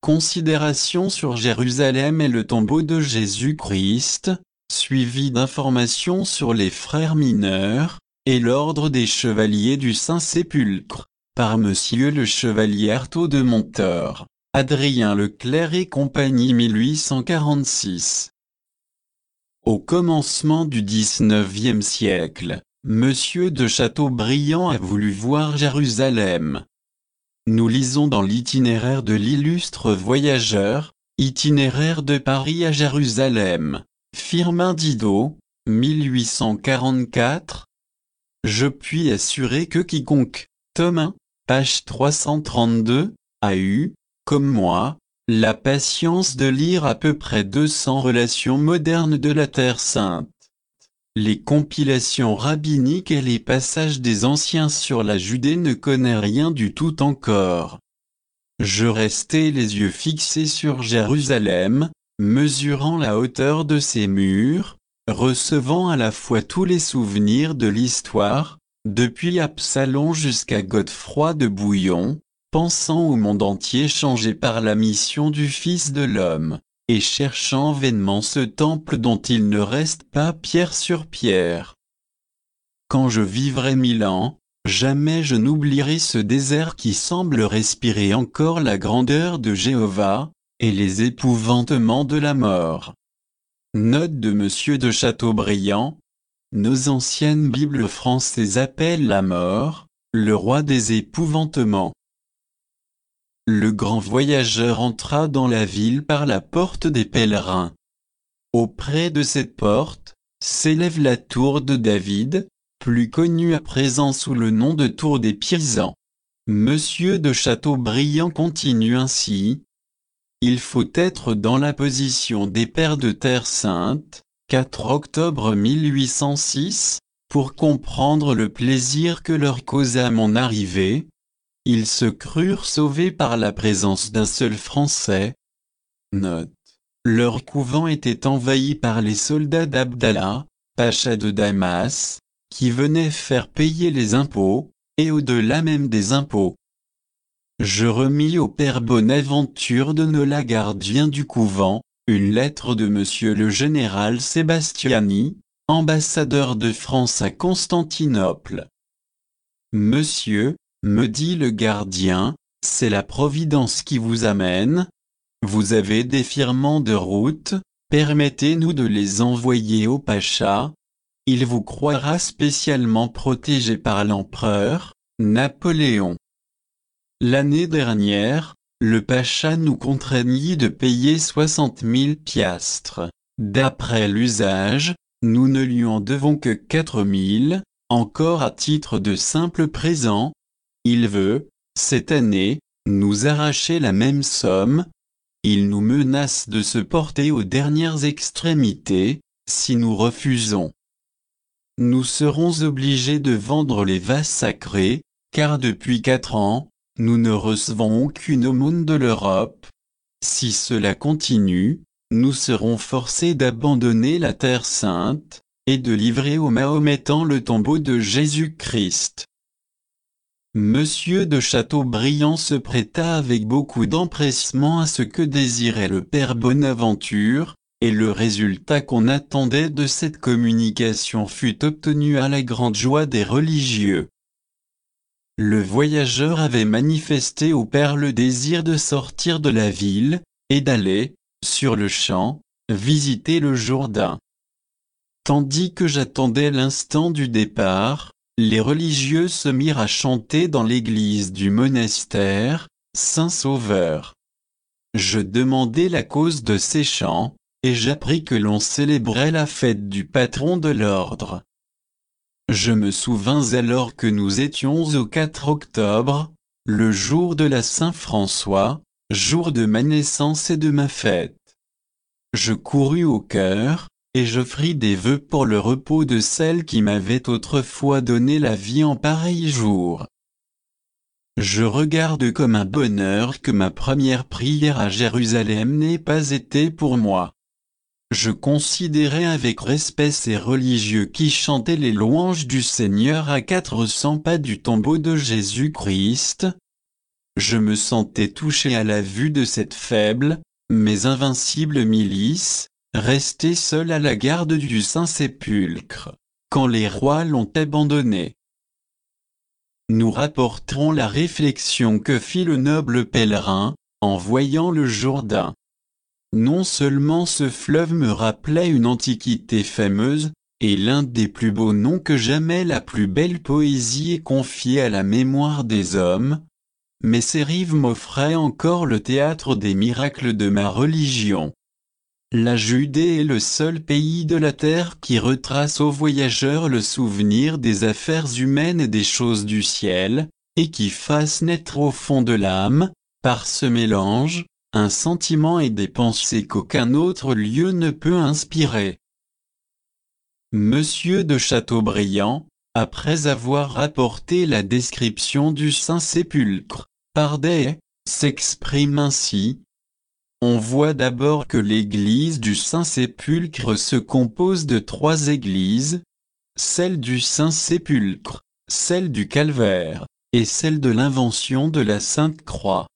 Considération sur Jérusalem et le tombeau de Jésus-Christ, suivi d'informations sur les frères mineurs, et l'ordre des chevaliers du Saint-Sépulcre, par Monsieur le Chevalier Artaud de Montor, Adrien Leclerc et compagnie 1846. Au commencement du XIXe siècle, Monsieur de Chateaubriand a voulu voir Jérusalem. Nous lisons dans l'itinéraire de l'illustre voyageur, itinéraire de Paris à Jérusalem, Firmin Didot, 1844. Je puis assurer que quiconque, tome 1, page 332, a eu, comme moi, la patience de lire à peu près 200 relations modernes de la Terre Sainte, les compilations rabbiniques et les passages des anciens sur la Judée ne connaît rien du tout encore. Je restai les yeux fixés sur Jérusalem, mesurant la hauteur de ses murs, recevant à la fois tous les souvenirs de l'histoire, depuis Absalom jusqu'à Godefroy de Bouillon, pensant au monde entier changé par la mission du Fils de l'homme, et cherchant vainement ce temple dont il ne reste pas pierre sur pierre. Quand je vivrai 1000 ans, jamais je n'oublierai ce désert qui semble respirer encore la grandeur de Jéhovah, et les épouvantements de la mort. Note de Monsieur de Chateaubriand. Nos anciennes Bibles françaises appellent la mort, le roi des épouvantements. Le grand voyageur entra dans la ville par la porte des pèlerins. Auprès de cette porte, s'élève la tour de David, plus connue à présent sous le nom de tour des Pisans. Monsieur de Chateaubriand continue ainsi. Il faut être dans la position des pères de Terre Sainte, 4 octobre 1806, pour comprendre le plaisir que leur causa mon arrivée. Ils se crurent sauvés par la présence d'un seul Français. Note. Leur couvent était envahi par les soldats d'Abdallah, pacha de Damas, qui venaient faire payer les impôts, et au-delà même des impôts. Je remis au père Bonaventure de Nola, gardien du couvent, une lettre de Monsieur le général Sébastiani, ambassadeur de France à Constantinople. Monsieur, me dit le gardien, c'est la Providence qui vous amène. Vous avez des firmans de route, permettez-nous de les envoyer au pacha. Il vous croira spécialement protégé par l'empereur, Napoléon. L'année dernière, le pacha nous contraignit de payer 60 000 piastres. D'après l'usage, nous ne lui en devons que 4 000, encore à titre de simple présent. Il veut, cette année, nous arracher la même somme. Il nous menace de se porter aux dernières extrémités, si nous refusons. Nous serons obligés de vendre les vases sacrés, car depuis 4 ans, nous ne recevons aucune aumône de l'Europe. Si cela continue, nous serons forcés d'abandonner la Terre Sainte, et de livrer aux Mahométans le tombeau de Jésus-Christ. Monsieur de Chateaubriand se prêta avec beaucoup d'empressement à ce que désirait le père Bonaventure, et le résultat qu'on attendait de cette communication fut obtenu à la grande joie des religieux. Le voyageur avait manifesté au père le désir de sortir de la ville, et d'aller, sur le champ, visiter le Jourdain. Tandis que j'attendais l'instant du départ, les religieux se mirent à chanter dans l'église du monastère, Saint-Sauveur. Je demandai la cause de ces chants, et j'appris que l'on célébrait la fête du patron de l'ordre. Je me souvins alors que nous étions au 4 octobre, le jour de la Saint-François, jour de ma naissance et de ma fête. Je courus au chœur, et j'offris des vœux pour le repos de celle qui m'avait autrefois donné la vie en pareil jour. Je regarde comme un bonheur que ma première prière à Jérusalem n'ait pas été pour moi. Je considérais avec respect ces religieux qui chantaient les louanges du Seigneur à 400 pas du tombeau de Jésus-Christ. Je me sentais touché à la vue de cette faible, mais invincible milice, restée seule à la garde du Saint-Sépulcre, quand les rois l'ont abandonnée. Nous rapporterons la réflexion que fit le noble pèlerin, en voyant le Jourdain. Non seulement ce fleuve me rappelait une antiquité fameuse, et l'un des plus beaux noms que jamais la plus belle poésie ait confié à la mémoire des hommes, mais ses rives m'offraient encore le théâtre des miracles de ma religion. La Judée est le seul pays de la terre qui retrace aux voyageurs le souvenir des affaires humaines et des choses du ciel, et qui fasse naître au fond de l'âme, par ce mélange, un sentiment et des pensées qu'aucun autre lieu ne peut inspirer. Monsieur de Chateaubriand, après avoir rapporté la description du Saint-Sépulcre, par Day, s'exprime ainsi. On voit d'abord que l'église du Saint-Sépulcre se compose de 3 églises, celle du Saint-Sépulcre, celle du Calvaire, et celle de l'Invention de la Sainte Croix.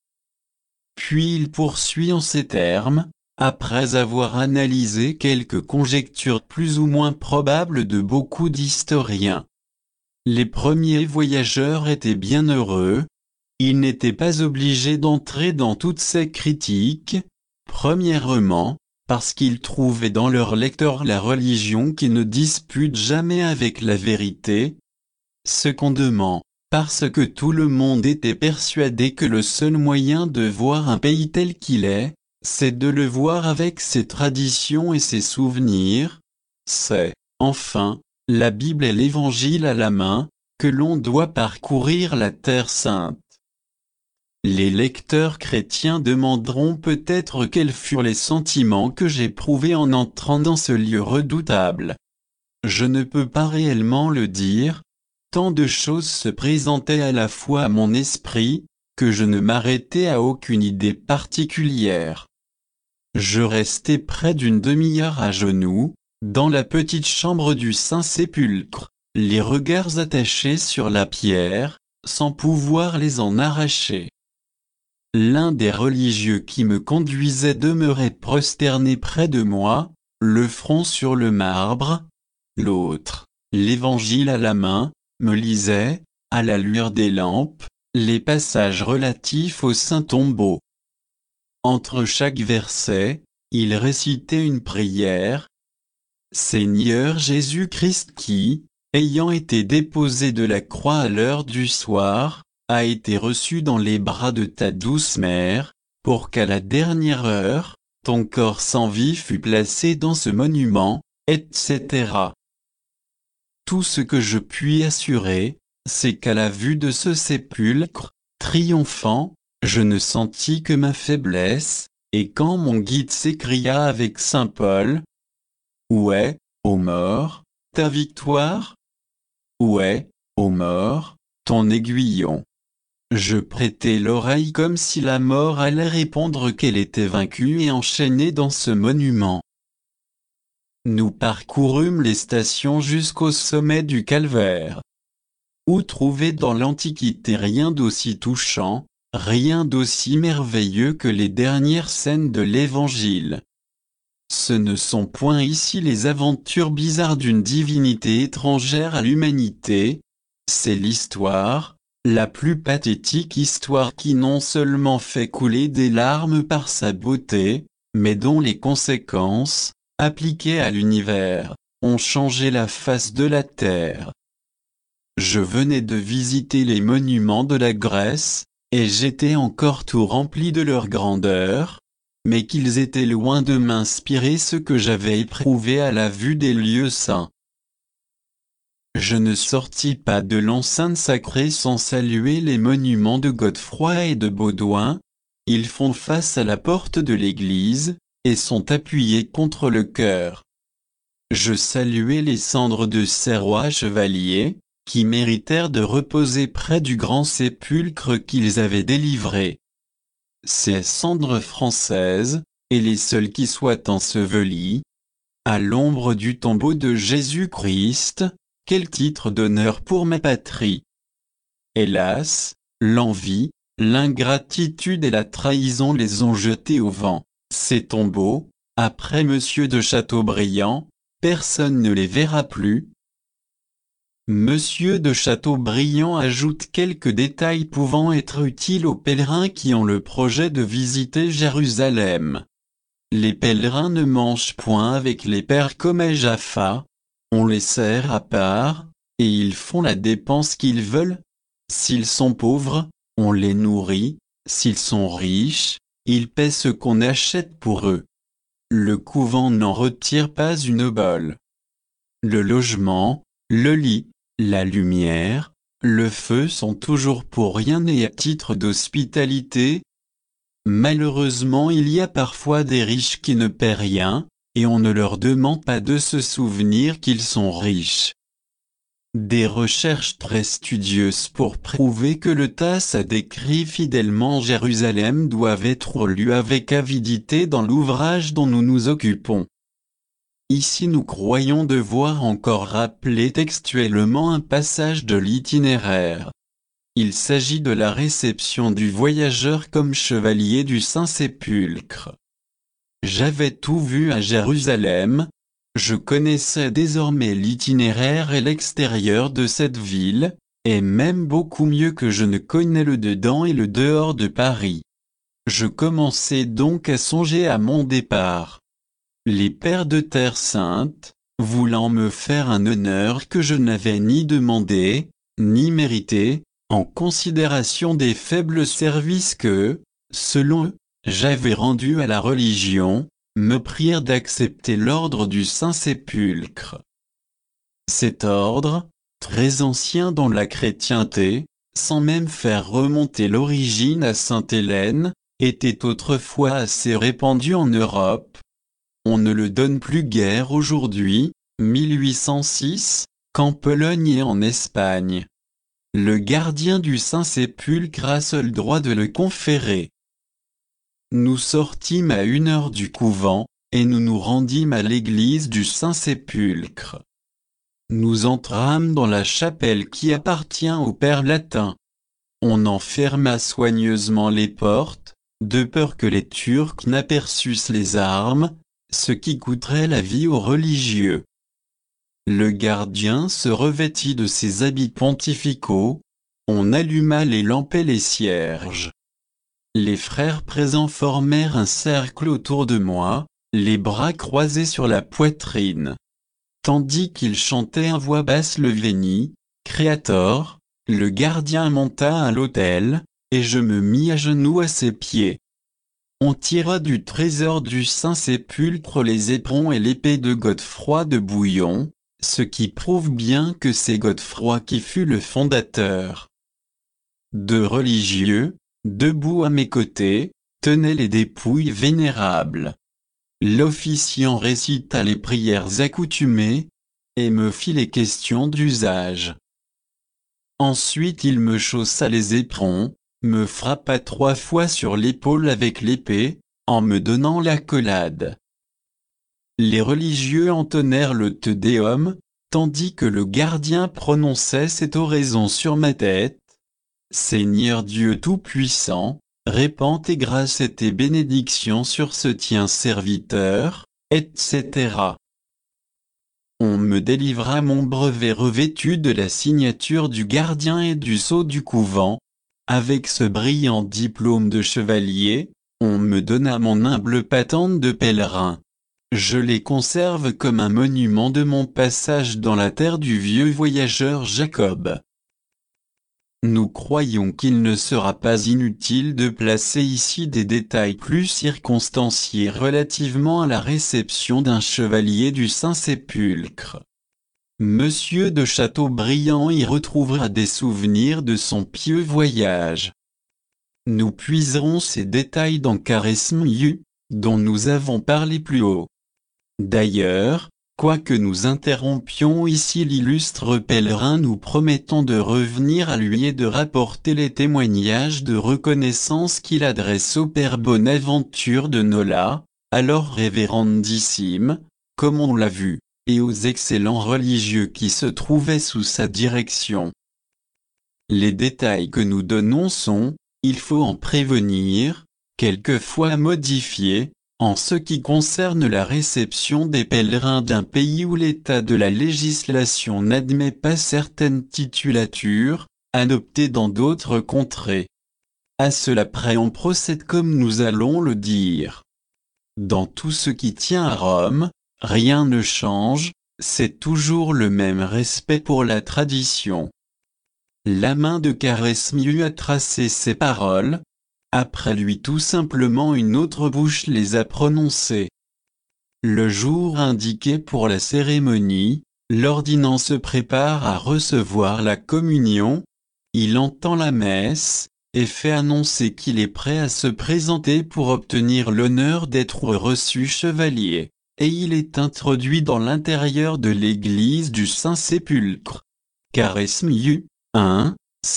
Puis il poursuit en ces termes, après avoir analysé quelques conjectures plus ou moins probables de beaucoup d'historiens. Les premiers voyageurs étaient bien heureux. Ils n'étaient pas obligés d'entrer dans toutes ces critiques, premièrement, parce qu'ils trouvaient dans leurs lecteurs la religion qui ne dispute jamais avec la vérité, secondement, parce que tout le monde était persuadé que le seul moyen de voir un pays tel qu'il est, c'est de le voir avec ses traditions et ses souvenirs, c'est, enfin, la Bible et l'Évangile à la main, que l'on doit parcourir la Terre Sainte. Les lecteurs chrétiens demanderont peut-être quels furent les sentiments que j'éprouvais en entrant dans ce lieu redoutable. Je ne peux pas réellement le dire, tant de choses se présentaient à la fois à mon esprit, que je ne m'arrêtais à aucune idée particulière. Je restai près d'une demi-heure à genoux, dans la petite chambre du Saint-Sépulcre, les regards attachés sur la pierre, sans pouvoir les en arracher. L'un des religieux qui me conduisait demeurait prosterné près de moi, le front sur le marbre. L'autre, l'Évangile à la main, me lisait, à la lueur des lampes, les passages relatifs au Saint-Tombeau. Entre chaque verset, il récitait une prière. Seigneur Jésus-Christ qui, ayant été déposé de la croix à l'heure du soir, a été reçu dans les bras de ta douce mère, pour qu'à la dernière heure, ton corps sans vie fût placé dans ce monument, etc. Tout ce que je puis assurer, c'est qu'à la vue de ce sépulcre, triomphant, je ne sentis que ma faiblesse, et quand mon guide s'écria avec saint Paul, « Où est, ô mort, ta victoire? Où est, ô mort, ton aiguillon ?» Je prêtai l'oreille comme si la mort allait répondre qu'elle était vaincue et enchaînée dans ce monument. Nous parcourûmes les stations jusqu'au sommet du Calvaire. Où trouver dans l'Antiquité rien d'aussi touchant, rien d'aussi merveilleux que les dernières scènes de l'Évangile. Ce ne sont point ici les aventures bizarres d'une divinité étrangère à l'humanité, c'est l'histoire, la plus pathétique histoire qui non seulement fait couler des larmes par sa beauté, mais dont les conséquences, appliquées à l'univers, ont changé la face de la terre. Je venais de visiter les monuments de la Grèce, et j'étais encore tout rempli de leur grandeur, mais qu'ils étaient loin de m'inspirer ce que j'avais éprouvé à la vue des lieux saints. Je ne sortis pas de l'enceinte sacrée sans saluer les monuments de Godefroy et de Baudouin. Ils font face à la porte de l'église, et sont appuyés contre le chœur. Je saluai les cendres de ces rois chevaliers, qui méritèrent de reposer près du grand sépulcre qu'ils avaient délivré. Ces cendres françaises, et les seules qui soient ensevelies, à l'ombre du tombeau de Jésus-Christ, quel titre d'honneur pour ma patrie! Hélas, l'envie, L'ingratitude et la trahison les ont jetés au vent. Ces tombeaux, après Monsieur de Chateaubriand, personne ne les verra plus. Monsieur de Chateaubriand ajoute quelques détails pouvant être utiles aux pèlerins qui ont le projet de visiter Jérusalem. Les pèlerins ne mangent point avec les pères comme à Jaffa, on les sert à part, et ils font la dépense qu'ils veulent. S'ils sont pauvres, on les nourrit, s'ils sont riches, ils paient ce qu'on achète pour eux. Le couvent n'en retire pas une obole. Le logement, le lit, la lumière, le feu sont toujours pour rien et à titre d'hospitalité. Malheureusement il y a parfois des riches qui ne paient rien, et on ne leur demande pas de se souvenir qu'ils sont riches. Des recherches très studieuses pour prouver que le TASS a décrit fidèlement Jérusalem doivent être lues avec avidité dans l'ouvrage dont nous nous occupons. Ici nous croyons devoir encore rappeler textuellement un passage de l'itinéraire. Il s'agit de la réception du voyageur comme chevalier du Saint-Sépulcre. J'avais tout vu à Jérusalem, je connaissais désormais l'itinéraire et l'extérieur de cette ville, et même beaucoup mieux que je ne connais le dedans et le dehors de Paris. Je commençais donc à songer à mon départ. Les pères de Terre Sainte, voulant me faire un honneur que je n'avais ni demandé, ni mérité, en considération des faibles services que, selon eux, j'avais rendus à la religion, me prièrent d'accepter l'ordre du Saint-Sépulcre. Cet ordre, très ancien dans la chrétienté, sans même faire remonter l'origine à Sainte-Hélène, était autrefois assez répandu en Europe. On ne le donne plus guère aujourd'hui, 1806, qu'en Pologne et en Espagne. Le gardien du Saint-Sépulcre a seul droit de le conférer. Nous sortîmes à 1 heure du couvent, et nous nous rendîmes à l'église du Saint-Sépulcre. Nous entrâmes dans la chapelle qui appartient au Père latin. On en ferma soigneusement les portes, de peur que les Turcs n'aperçussent les armes, ce qui coûterait la vie aux religieux. Le gardien se revêtit de ses habits pontificaux, on alluma les lampes et les cierges. Les frères présents formèrent un cercle autour de moi, les bras croisés sur la poitrine. Tandis qu'ils chantaient à voix basse le Veni, Creator, le gardien monta à l'autel, et je me mis à genoux à ses pieds. On tira du trésor du Saint-Sépulcre les éperons et l'épée de Godefroy de Bouillon, ce qui prouve bien que c'est Godefroy qui fut le fondateur. Deux religieux, debout à mes côtés, tenaient les dépouilles vénérables. L'officiant récita les prières accoutumées, et me fit les questions d'usage. Ensuite il me chaussa les éperons, me frappa 3 fois sur l'épaule avec l'épée, en me donnant l'accolade. Les religieux entonnèrent le Te Deum, tandis que le gardien prononçait cette oraison sur ma tête. Seigneur Dieu Tout-Puissant, répands tes grâces et tes bénédictions sur ce tien serviteur, etc. On me délivra mon brevet revêtu de la signature du gardien et du sceau du couvent. Avec ce brillant diplôme de chevalier, on me donna mon humble patente de pèlerin. Je les conserve comme un monument de mon passage dans la terre du vieux voyageur Jacob. Nous croyons qu'il ne sera pas inutile de placer ici des détails plus circonstanciés relativement à la réception d'un chevalier du Saint-Sépulcre. Monsieur de Chateaubriand y retrouvera des souvenirs de son pieux voyage. Nous puiserons ces détails dans Caresmiu, dont nous avons parlé plus haut. D'ailleurs, quoique nous interrompions ici l'illustre pèlerin, nous promettons de revenir à lui et de rapporter les témoignages de reconnaissance qu'il adresse au père Bonaventure de Nola, alors révérendissime, comme on l'a vu, et aux excellents religieux qui se trouvaient sous sa direction. Les détails que nous donnons sont, il faut en prévenir, quelquefois modifier, en ce qui concerne la réception des pèlerins d'un pays où l'état de la législation n'admet pas certaines titulatures, adoptées dans d'autres contrées. À cela près on procède comme nous allons le dire. Dans tout ce qui tient à Rome, rien ne change, c'est toujours le même respect pour la tradition. La main de Caresmiu a tracé ces paroles. Après lui tout simplement une autre bouche les a prononcées. Le jour indiqué pour la cérémonie, l'ordinant se prépare à recevoir la communion, il entend la messe, et fait annoncer qu'il est prêt à se présenter pour obtenir l'honneur d'être reçu chevalier, et il est introduit dans l'intérieur de l'église du Saint-Sépulcre. Caresmiu, 1,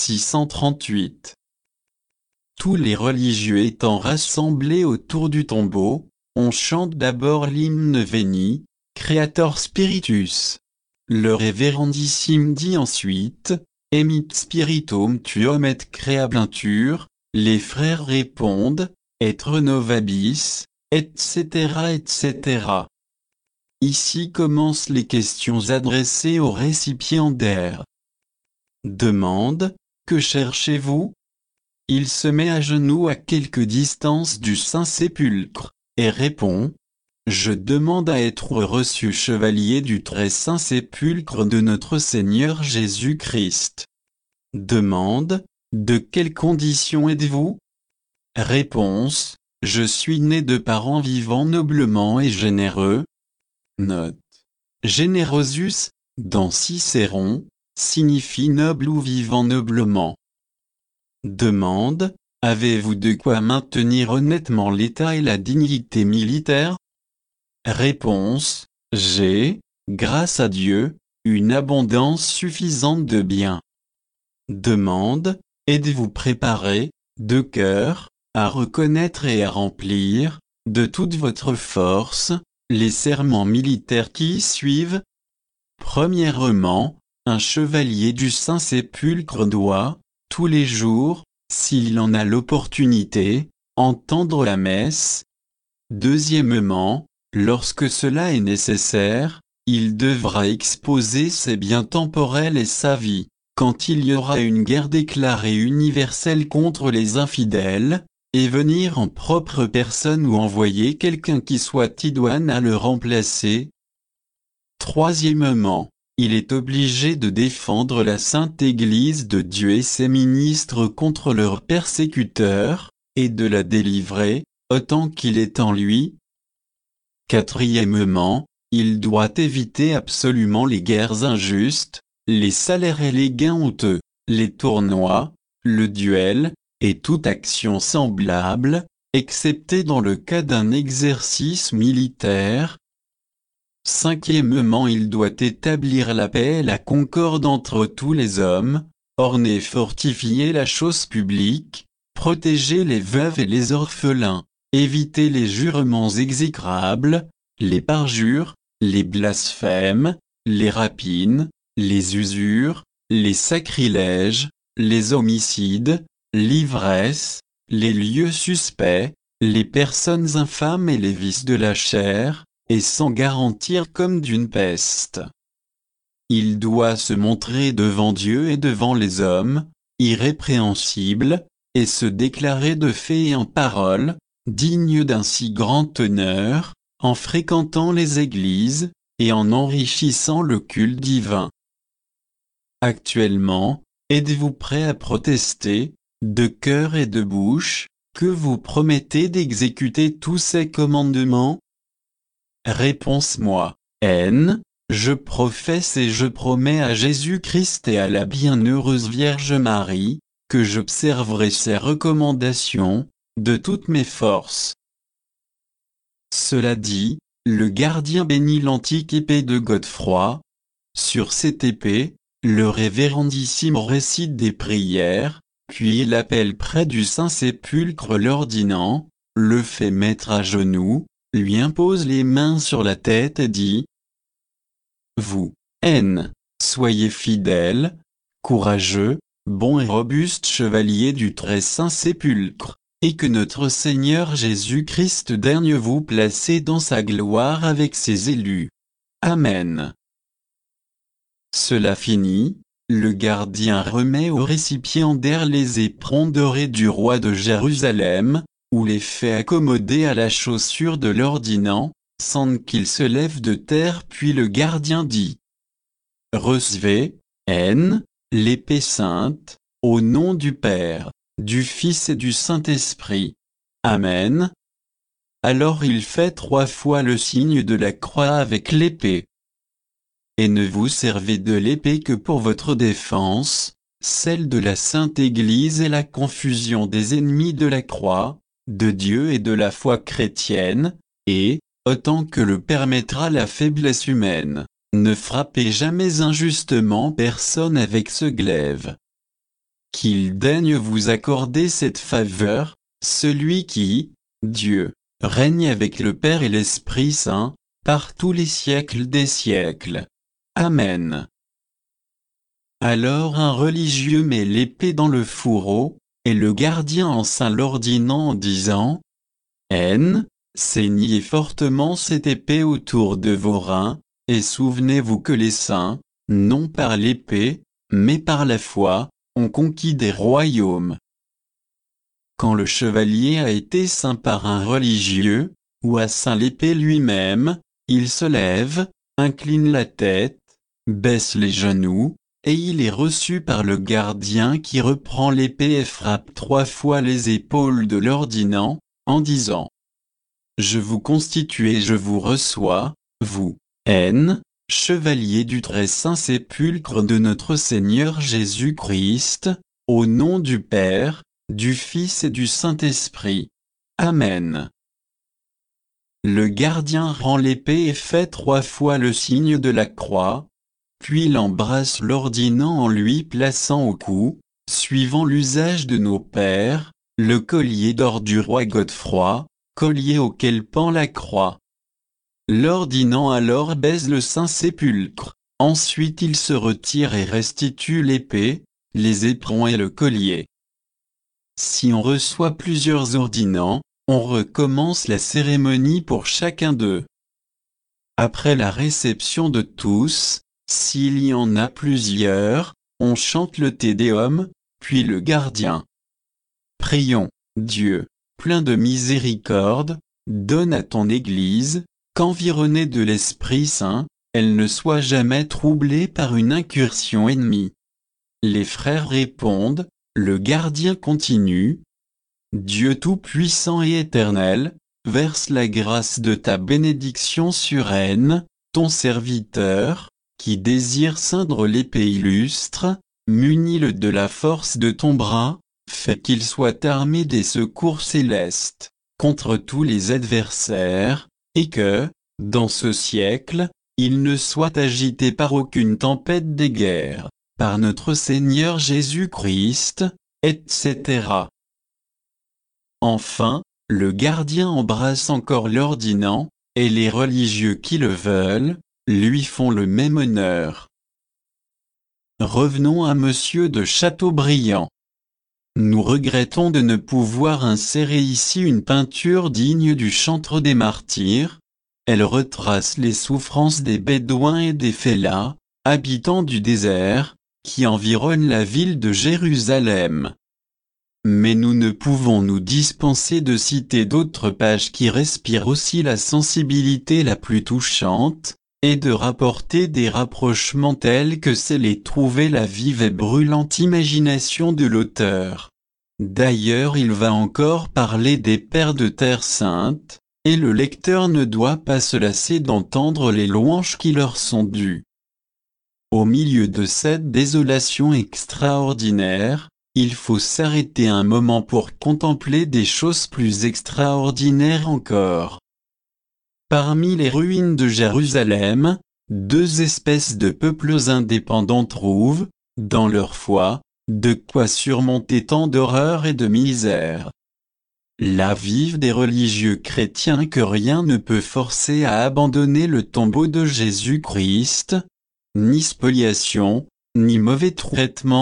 638. Tous les religieux étant rassemblés autour du tombeau, on chante d'abord l'hymne Veni, Creator Spiritus. Le révérendissime dit ensuite, Emit Spiritum tuum et creablintur, les frères répondent, Et renovabis, etc. etc. Ici commencent les questions adressées aux récipiendaires. Demande, que cherchez-vous ? Il se met à genoux à quelque distance du Saint-Sépulcre, et répond, je demande à être reçu chevalier du très saint sépulcre de notre Seigneur Jésus-Christ. Demande, de quelles conditions êtes-vous ? Réponse, je suis né de parents vivant noblement et généreux. Note. Generosus, dans Cicéron, signifie noble ou vivant noblement. Demande, avez-vous de quoi maintenir honnêtement l'état et la dignité militaire ? Réponse, j'ai, grâce à Dieu, une abondance suffisante de biens. Demande, êtes-vous préparé, de cœur, à reconnaître et à remplir, de toute votre force, les serments militaires qui y suivent ? Premièrement, un chevalier du Saint-Sépulcre doit, tous les jours, s'il en a l'opportunité, entendre la messe. Deuxièmement, lorsque cela est nécessaire, il devra exposer ses biens temporels et sa vie, quand il y aura une guerre déclarée universelle contre les infidèles, et venir en propre personne ou envoyer quelqu'un qui soit idoine à le remplacer. Troisièmement, il est obligé de défendre la Sainte Église de Dieu et ses ministres contre leurs persécuteurs, et de la délivrer, autant qu'il est en lui. Quatrièmement, il doit éviter absolument les guerres injustes, les salaires et les gains honteux, les tournois, le duel, et toute action semblable, excepté dans le cas d'un exercice militaire. Cinquièmement, il doit établir la paix et la concorde entre tous les hommes, orner et fortifier la chose publique, protéger les veuves et les orphelins, éviter les jurements exécrables, les parjures, les blasphèmes, les rapines, les usures, les sacrilèges, les homicides, l'ivresse, les lieux suspects, les personnes infâmes et les vices de la chair, et s'en garantir comme d'une peste. Il doit se montrer devant Dieu et devant les hommes, irrépréhensible, et se déclarer de fait et en parole, digne d'un si grand honneur, en fréquentant les églises, et en enrichissant le culte divin. Actuellement, êtes-vous prêt à protester, de cœur et de bouche, que vous promettez d'exécuter tous ces commandements ? Réponse-moi, N. Je professe et je promets à Jésus-Christ et à la bienheureuse Vierge Marie, que j'observerai ces recommandations, de toutes mes forces. Cela dit, le gardien bénit l'antique épée de Godefroy. Sur cette épée, le révérendissime récite des prières, puis il appelle près du Saint-Sépulcre l'ordinant, le fait mettre à genoux, lui impose les mains sur la tête et dit : Vous, N, soyez fidèle, courageux, bon et robuste chevalier du très saint sépulcre, et que notre Seigneur Jésus-Christ daigne vous placer dans sa gloire avec ses élus. Amen. Cela fini, le gardien remet au récipiendaire les éperons dorés du roi de Jérusalem, ou les fait accommoder à la chaussure de l'ordinant, sans qu'il se lève de terre, puis le gardien dit: Recevez, N, l'épée sainte, au nom du Père, du Fils et du Saint-Esprit. Amen. Alors il fait 3 fois le signe de la croix avec l'épée. Et ne vous servez de l'épée que pour votre défense, celle de la Sainte Église et la confusion des ennemis de la croix, de Dieu et de la foi chrétienne, et, autant que le permettra la faiblesse humaine, ne frappez jamais injustement personne avec ce glaive. Qu'il daigne vous accorder cette faveur, celui qui, Dieu, règne avec le Père et l'Esprit Saint, par tous les siècles des siècles. Amen. Alors un religieux met l'épée dans le fourreau, et le gardien enceint l'ordinant en disant: N, saignez fortement cette épée autour de vos reins, et souvenez-vous que les saints, non par l'épée, mais par la foi, ont conquis des royaumes. Quand le chevalier a été ceint par un religieux, ou a ceint l'épée lui-même, il se lève, incline la tête, baisse les genoux, et il est reçu par le gardien qui reprend l'épée et frappe 3 fois les épaules de l'ordinant, en disant: Je vous constitue et je vous reçois, vous, N, chevalier du très saint sépulcre de notre Seigneur Jésus-Christ, au nom du Père, du Fils et du Saint-Esprit. Amen. Le gardien rend l'épée et fait 3 fois le signe de la croix, puis il embrasse l'ordinant en lui plaçant au cou, suivant l'usage de nos pères, le collier d'or du roi Godefroy, collier auquel pend la croix. L'ordinant alors baise le saint sépulcre, ensuite il se retire et restitue l'épée, les éperons et le collier. Si on reçoit plusieurs ordinants, on recommence la cérémonie pour chacun d'eux. Après la réception de tous, s'il y en a plusieurs, on chante le Te Deum, puis le gardien. Prions, Dieu, plein de miséricorde, donne à ton Église, qu'environnée de l'Esprit Saint, elle ne soit jamais troublée par une incursion ennemie. Les frères répondent, le gardien continue: Dieu Tout-Puissant et Éternel, verse la grâce de ta bénédiction sur N, ton serviteur, qui désire ceindre l'épée illustre, munis-le de la force de ton bras, fais qu'il soit armé des secours célestes, contre tous les adversaires, et que, dans ce siècle, il ne soit agité par aucune tempête des guerres, par notre Seigneur Jésus-Christ, etc. Enfin, le gardien embrasse encore l'ordinant, et les religieux qui le veulent, lui font le même honneur. Revenons à Monsieur de Chateaubriand. Nous regrettons de ne pouvoir insérer ici une peinture digne du chantre des martyrs. Elle retrace les souffrances des Bédouins et des Fellahs, habitants du désert, qui environnent la ville de Jérusalem. Mais nous ne pouvons nous dispenser de citer d'autres pages qui respirent aussi la sensibilité la plus touchante, et de rapporter des rapprochements tels que c'est les trouver la vive et brûlante imagination de l'auteur. D'ailleurs il va encore parler des pères de Terre Sainte, et le lecteur ne doit pas se lasser d'entendre les louanges qui leur sont dues. Au milieu de cette désolation extraordinaire, il faut s'arrêter un moment pour contempler des choses plus extraordinaires encore. Parmi les ruines de Jérusalem, 2 espèces de peuples indépendants trouvent, dans leur foi, de quoi surmonter tant d'horreurs et de misère. La vive des religieux chrétiens que rien ne peut forcer à abandonner le tombeau de Jésus-Christ, ni spoliation, ni mauvais traitement,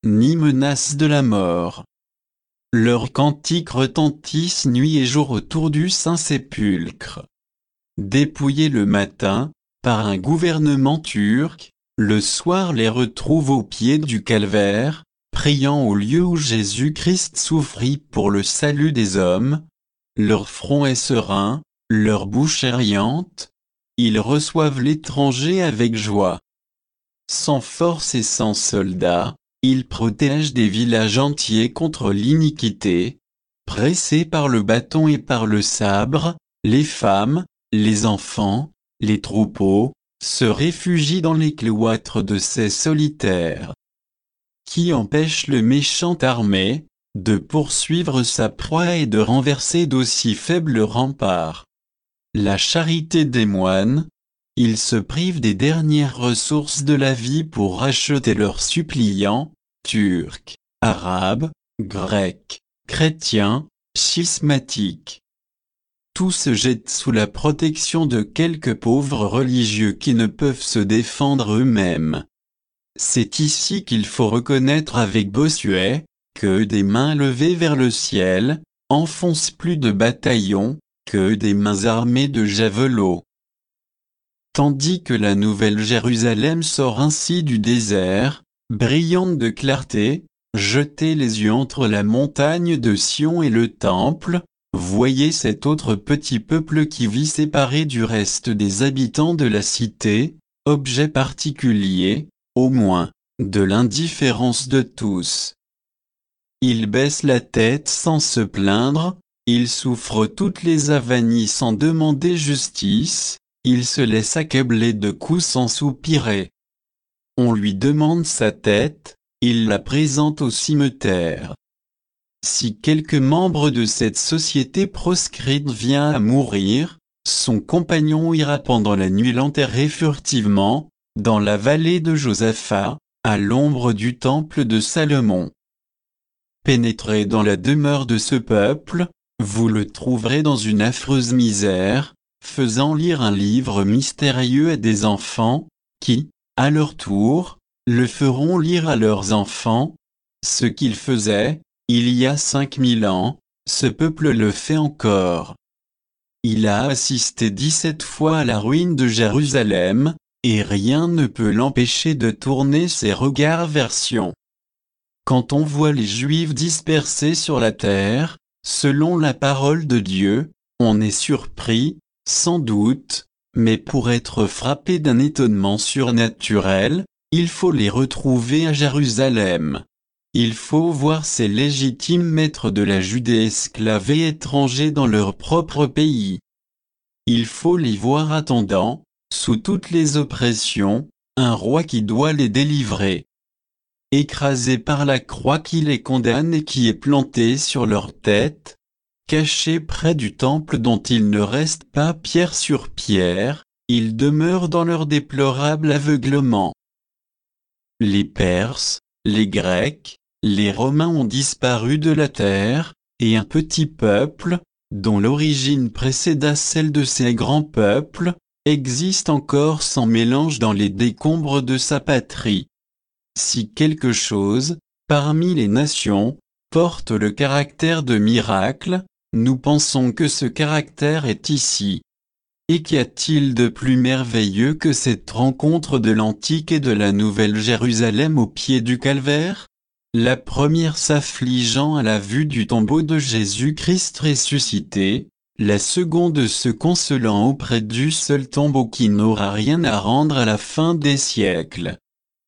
ni menace de la mort. Leurs cantiques retentissent nuit et jour autour du Saint-Sépulcre. Dépouillés le matin, par un gouvernement turc, le soir les retrouve au pied du calvaire, priant au lieu où Jésus-Christ souffrit pour le salut des hommes. Leur front est serein, leur bouche est riante, ils reçoivent l'étranger avec joie. Sans force et sans soldats, ils protègent des villages entiers contre l'iniquité. Pressés par le bâton et par le sabre, les femmes, les enfants, les troupeaux, se réfugient dans les cloîtres de ces solitaires. Qui empêche le méchant armé de poursuivre sa proie et de renverser d'aussi faibles remparts? La charité des moines, ils se privent des dernières ressources de la vie pour racheter leurs suppliants, turcs, arabes, grecs, chrétiens, schismatiques. Tout se jette sous la protection de quelques pauvres religieux qui ne peuvent se défendre eux-mêmes. C'est ici qu'il faut reconnaître avec Bossuet, que des mains levées vers le ciel, enfoncent plus de bataillons, que des mains armées de javelots. Tandis que la nouvelle Jérusalem sort ainsi du désert, brillante de clarté, jetez les yeux entre la montagne de Sion et le temple, voyez cet autre petit peuple qui vit séparé du reste des habitants de la cité, objet particulier, au moins, de l'indifférence de tous. Il baisse la tête sans se plaindre, il souffre toutes les avanies sans demander justice, il se laisse accabler de coups sans soupirer. On lui demande sa tête, il la présente au cimeterre. Si quelque membre de cette société proscrite vient à mourir, son compagnon ira pendant la nuit l'enterrer furtivement, dans la vallée de Josaphat, à l'ombre du temple de Salomon. Pénétrez dans la demeure de ce peuple, vous le trouverez dans une affreuse misère, faisant lire un livre mystérieux à des enfants, qui, à leur tour, le feront lire à leurs enfants. Ce qu'il faisait, il y a 5000 ans, ce peuple le fait encore. Il a assisté 17 fois à la ruine de Jérusalem, et rien ne peut l'empêcher de tourner ses regards vers Sion. Quand on voit les Juifs dispersés sur la terre, selon la parole de Dieu, on est surpris, sans doute, mais pour être frappé d'un étonnement surnaturel, il faut les retrouver à Jérusalem. Il faut voir ces légitimes maîtres de la Judée esclaves et étrangers dans leur propre pays. Il faut les voir attendant, sous toutes les oppressions, un roi qui doit les délivrer. Écrasés par la croix qui les condamne et qui est plantée sur leur tête, cachés près du temple dont il ne reste pas pierre sur pierre, ils demeurent dans leur déplorable aveuglement. Les Perses, les Grecs, les Romains ont disparu de la terre, et un petit peuple, dont l'origine précéda celle de ces grands peuples, existe encore sans mélange dans les décombres de sa patrie. Si quelque chose, parmi les nations, porte le caractère de miracle, nous pensons que ce caractère est ici. Et qu'y a-t-il de plus merveilleux que cette rencontre de l'antique et de la nouvelle Jérusalem au pied du calvaire? La première s'affligeant à la vue du tombeau de Jésus-Christ ressuscité, la seconde se consolant auprès du seul tombeau qui n'aura rien à rendre à la fin des siècles.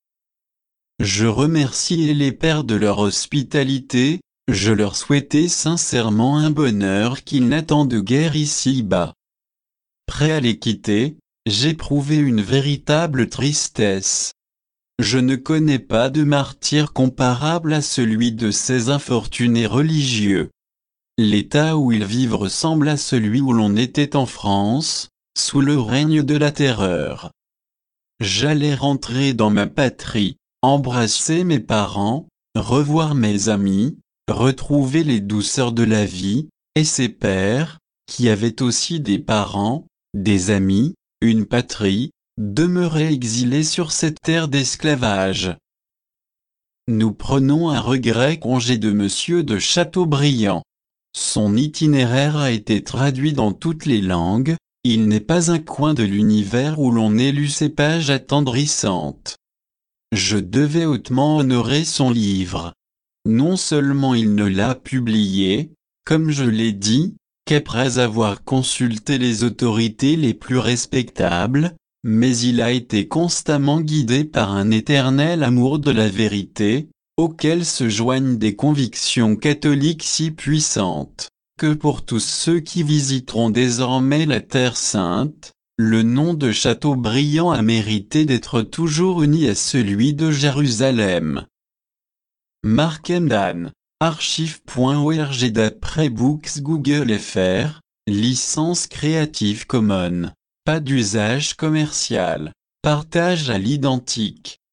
Je remerciai les pères de leur hospitalité, je leur souhaitais sincèrement un bonheur qu'ils n'attendent guère ici-bas. Prêt à les quitter, j'éprouvais une véritable tristesse. Je ne connais pas de martyr comparable à celui de ces infortunés religieux. L'état où ils vivent ressemble à celui où l'on était en France, sous le règne de la terreur. J'allais rentrer dans ma patrie, embrasser mes parents, revoir mes amis, retrouver les douceurs de la vie, et ces pères, qui avaient aussi des parents, des amis, une patrie, demeuraient exilés sur cette terre d'esclavage. nous prenons un regret congé de Monsieur de Chateaubriand. Son itinéraire a été traduit dans toutes les langues, il n'est pas un coin de l'univers où l'on ait lu ces pages attendrissantes. Je devais hautement honorer son livre. Non seulement il ne l'a publié, comme je l'ai dit, qu'après avoir consulté les autorités les plus respectables, mais il a été constamment guidé par un éternel amour de la vérité, auquel se joignent des convictions catholiques si puissantes, que pour tous ceux qui visiteront désormais la Terre Sainte, le nom de Chateaubriand a mérité d'être toujours uni à celui de Jérusalem. Mark Emdan, archive.org d'après Books Google fr, licence Creative Commons, pas d'usage commercial, partage à l'identique.